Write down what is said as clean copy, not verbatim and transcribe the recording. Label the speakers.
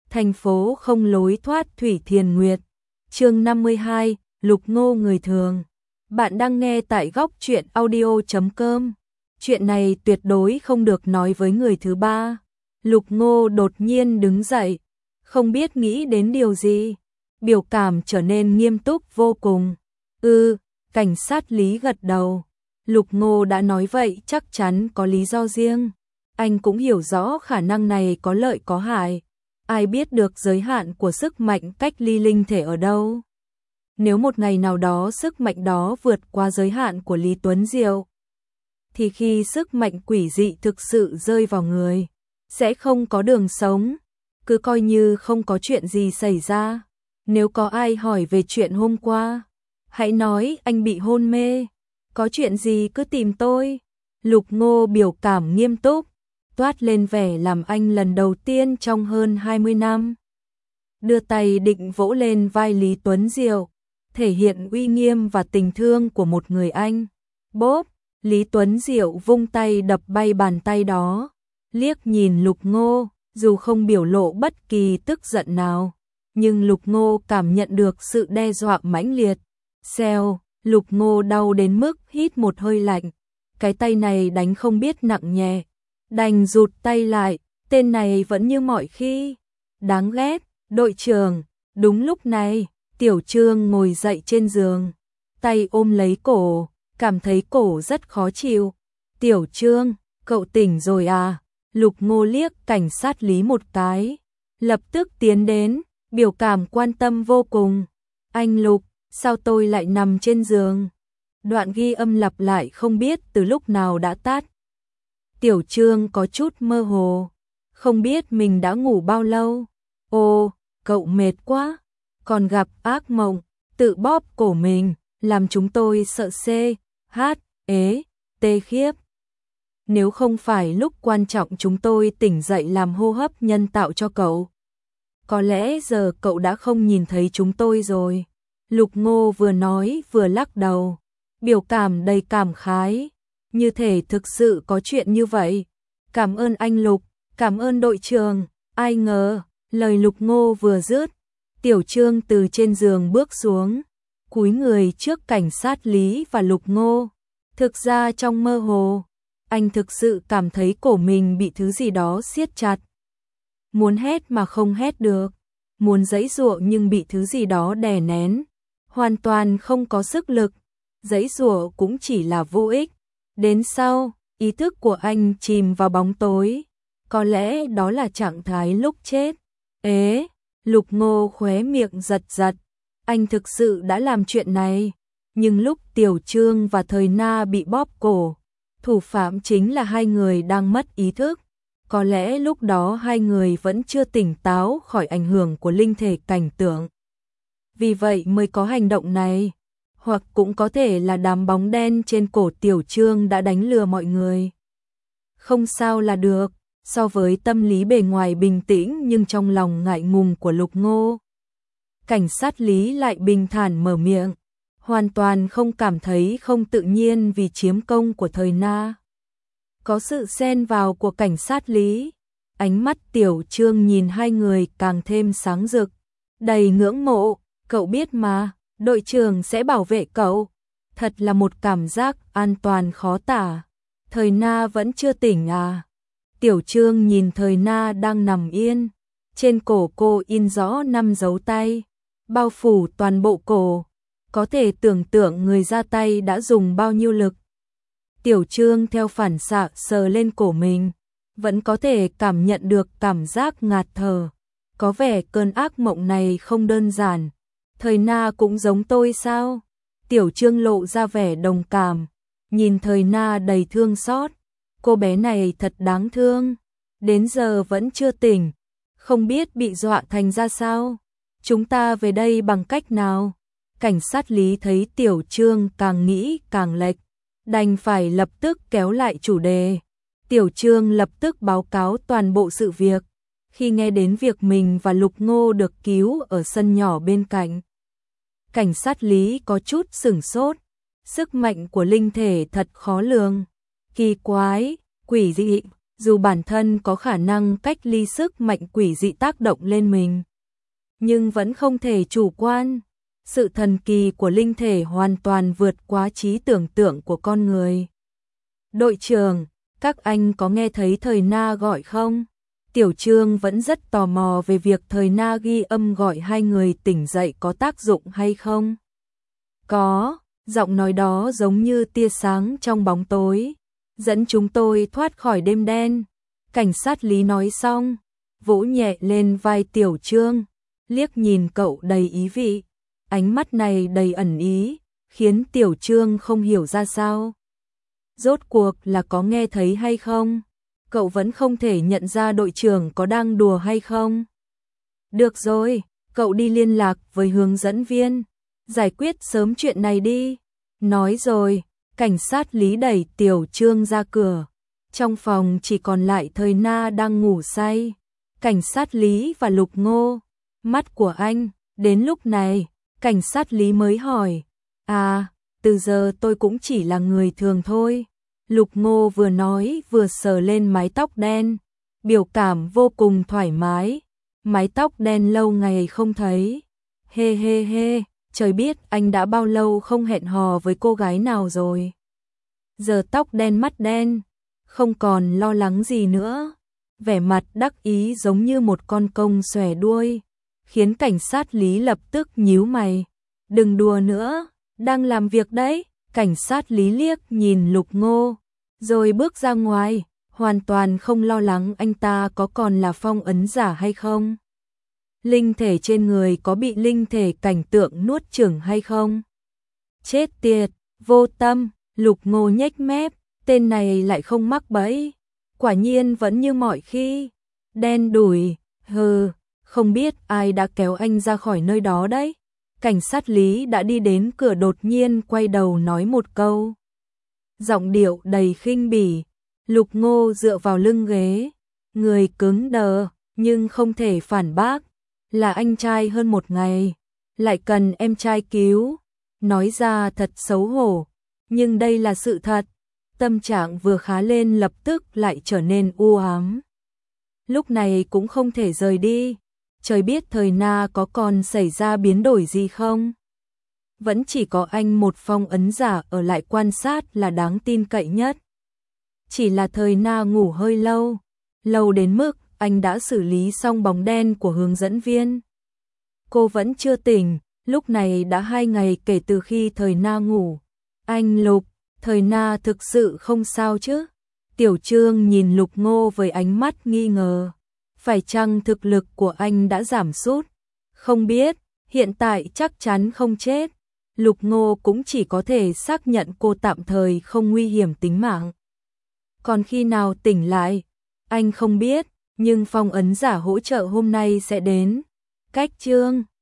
Speaker 1: Thành phố không lối thoát Thủy Thiền Nguyệt. Chương 52, Lục Ngô người thường. Bạn đang nghe tại góc truyện audio.com. Chuyện này tuyệt đối không được nói với người thứ ba. Lục Ngô đột nhiên đứng dậy, không biết nghĩ đến điều gì, biểu cảm trở nên nghiêm túc vô cùng. Cảnh sát Lý gật đầu. Lục Ngô đã nói vậy chắc chắn có lý do riêng. Anh cũng hiểu rõ khả năng này có lợi có hại. Ai biết được giới hạn của sức mạnh cách ly linh thể ở đâu? Nếu một ngày nào đó sức mạnh đó vượt qua giới hạn của Lý Tuấn Diệu, thì khi sức mạnh quỷ dị thực sự rơi vào người, sẽ không có đường sống. Cứ coi như không có chuyện gì xảy ra. Nếu có ai hỏi về chuyện hôm qua, hãy nói anh bị hôn mê. Có chuyện gì cứ tìm tôi. Lục Ngô biểu cảm nghiêm túc, toát lên vẻ làm anh lần đầu tiên trong hơn 20 năm. Đưa tay định vỗ lên vai Lý Tuấn Diệu, thể hiện uy nghiêm và tình thương của một người anh. Bốp, Lý Tuấn Diệu vung tay đập bay bàn tay đó, liếc nhìn Lục Ngô, dù không biểu lộ bất kỳ tức giận nào, nhưng Lục Ngô cảm nhận được sự đe dọa mãnh liệt. Xèo, Lục Ngô đau đến mức hít một hơi lạnh. Cái tay này đánh không biết nặng nhẹ, đành rụt tay lại. Tên này vẫn như mọi khi, đáng ghét. Đội trưởng. Đúng lúc này, Tiểu Trương ngồi dậy trên giường, tay ôm lấy cổ, cảm thấy cổ rất khó chịu. Tiểu Trương, cậu tỉnh rồi à? Lục Ngô liếc cảnh sát Lý một cái, lập tức tiến đến, biểu cảm quan tâm vô cùng. Anh Lục, sao tôi lại nằm trên giường? Đoạn ghi âm lặp lại không biết từ lúc nào đã tắt. Tiểu Trương có chút mơ hồ, không biết mình đã ngủ bao lâu. Ồ, cậu mệt quá, còn gặp ác mộng, tự bóp cổ mình, làm chúng tôi sợ tê khiếp. Nếu không phải lúc quan trọng chúng tôi tỉnh dậy làm hô hấp nhân tạo cho cậu, có lẽ giờ cậu đã không nhìn thấy chúng tôi rồi. Lục Ngô vừa nói vừa lắc đầu, biểu cảm đầy cảm khái, như thể thực sự có chuyện như vậy. Cảm ơn anh Lục, cảm ơn đội trưởng. Ai ngờ, lời Lục Ngô vừa dứt, Tiểu Trương từ trên giường bước xuống, cúi người trước cảnh sát Lý và Lục Ngô. Thực ra trong mơ hồ, anh thực sự cảm thấy cổ mình bị thứ gì đó siết chặt. Muốn hét mà không hét được, muốn giãy giụa nhưng bị thứ gì đó đè nén, hoàn toàn không có sức lực, giãy giụa cũng chỉ là vô ích. Đến sau, ý thức của anh chìm vào bóng tối, có lẽ đó là trạng thái lúc chết. Lục Ngô khóe miệng giật giật, anh thực sự đã làm chuyện này, nhưng lúc Tiểu Trương và Thời Na bị bóp cổ, thủ phạm chính là hai người đang mất ý thức. Có lẽ lúc đó hai người vẫn chưa tỉnh táo khỏi ảnh hưởng của linh thể cảnh tượng, vì vậy mới có hành động này. Hoặc cũng có thể là đám bóng đen trên cổ Tiểu Trương đã đánh lừa mọi người. Không sao là được, so với tâm lý bề ngoài bình tĩnh nhưng trong lòng ngại ngùng của Lục Ngô. Cảnh sát Lý lại bình thản mở miệng, hoàn toàn không cảm thấy không tự nhiên vì chiếm công của Thời Na. Có sự xen vào của cảnh sát Lý, ánh mắt Tiểu Trương nhìn hai người càng thêm sáng rực, đầy ngưỡng mộ. Cậu biết mà, đội trưởng sẽ bảo vệ cậu. Thật là một cảm giác an toàn khó tả. Thời Na vẫn chưa tỉnh à? Tiểu Trương nhìn Thời Na đang nằm yên, trên cổ cô in rõ 5 dấu tay, bao phủ toàn bộ cổ, có thể tưởng tượng người ra tay đã dùng bao nhiêu lực. Tiểu Trương theo phản xạ sờ lên cổ mình, vẫn có thể cảm nhận được cảm giác ngạt thở. Có vẻ cơn ác mộng này không đơn giản. Thời Na cũng giống tôi sao? Tiểu Trương lộ ra vẻ đồng cảm, nhìn Thời Na đầy thương xót. Cô bé này thật đáng thương, đến giờ vẫn chưa tỉnh, không biết bị dọa thành ra sao. Chúng ta về đây bằng cách nào? Cảnh sát Lý thấy Tiểu Trương càng nghĩ càng lệch, đành phải lập tức kéo lại chủ đề. Tiểu Trương lập tức báo cáo toàn bộ sự việc, khi nghe đến việc mình và Lục Ngô được cứu ở sân nhỏ bên cạnh. Cảnh sát Lý có chút sửng sốt, sức mạnh của linh thể thật khó lường, kỳ quái, quỷ dị, dù bản thân có khả năng cách ly sức mạnh quỷ dị tác động lên mình, nhưng vẫn không thể chủ quan. Sự thần kỳ của linh thể hoàn toàn vượt quá trí tưởng tượng của con người. Đội trưởng, các anh có nghe thấy Thời Na gọi không? Tiểu Trương vẫn rất tò mò về việc Thời Na ghi âm gọi hai người tỉnh dậy có tác dụng hay không. Có, giọng nói đó giống như tia sáng trong bóng tối, dẫn chúng tôi thoát khỏi đêm đen. Cảnh sát Lý nói xong, vỗ nhẹ lên vai Tiểu Trương, liếc nhìn cậu đầy ý vị. Ánh mắt này đầy ẩn ý, khiến Tiểu Trương không hiểu ra sao. Rốt cuộc là có nghe thấy hay không? Cậu vẫn không thể nhận ra đội trưởng có đang đùa hay không. Được rồi, cậu đi liên lạc với hướng dẫn viên, giải quyết sớm chuyện này đi. Nói rồi, cảnh sát Lý đẩy Tiểu Trương ra cửa. Trong phòng chỉ còn lại Thời Na đang ngủ say. Cảnh sát Lý và Lục Ngô. Mắt của anh, đến lúc này, cảnh sát Lý mới hỏi. À, từ giờ tôi cũng chỉ là người thường thôi. Lục Ngô vừa nói vừa sờ lên mái tóc đen, biểu cảm vô cùng thoải mái. Mái tóc đen lâu ngày không thấy. Hê hê hê, trời biết anh đã bao lâu không hẹn hò với cô gái nào rồi. Giờ tóc đen mắt đen, không còn lo lắng gì nữa. Vẻ mặt đắc ý giống như một con công xòe đuôi, khiến cảnh sát Lý lập tức nhíu mày. Đừng đùa nữa, đang làm việc đấy. Cảnh sát Lý liếc nhìn Lục Ngô, rồi bước ra ngoài, hoàn toàn không lo lắng anh ta có còn là phong ấn giả hay không. Linh thể trên người có bị linh thể cảnh tượng nuốt chửng hay không. Chết tiệt, vô tâm. Lục Ngô nhếch mép, tên này lại không mắc bẫy. Quả nhiên vẫn như mọi khi. Đen đủi, hừ, không biết ai đã kéo anh ra khỏi nơi đó đấy. Cảnh sát Lý đã đi đến cửa đột nhiên quay đầu nói một câu. Giọng điệu đầy khinh bỉ. Lục Ngô dựa vào lưng ghế, người cứng đờ, nhưng không thể phản bác. Là anh trai hơn một ngày, lại cần em trai cứu. Nói ra thật xấu hổ, nhưng đây là sự thật. Tâm trạng vừa khá lên lập tức lại trở nên u ám. Lúc này cũng không thể rời đi. Trời biết Thời Na có còn xảy ra biến đổi gì không? Vẫn chỉ có anh một phong ấn giả ở lại quan sát là đáng tin cậy nhất. Chỉ là Thời Na ngủ hơi lâu, lâu đến mức anh đã xử lý xong bóng đen của hướng dẫn viên. Cô vẫn chưa tỉnh, lúc này đã 2 ngày kể từ khi Thời Na ngủ. Anh Lục, Thời Na thực sự không sao chứ? Tiểu Trương nhìn Lục Ngô với ánh mắt nghi ngờ. Phải chăng thực lực của anh đã giảm sút? Không biết, hiện tại chắc chắn không chết. Lục Ngô cũng chỉ có thể xác nhận cô tạm thời không nguy hiểm tính mạng. Còn khi nào tỉnh lại, anh không biết, nhưng phong ấn giả hỗ trợ hôm nay sẽ đến. Cách Trương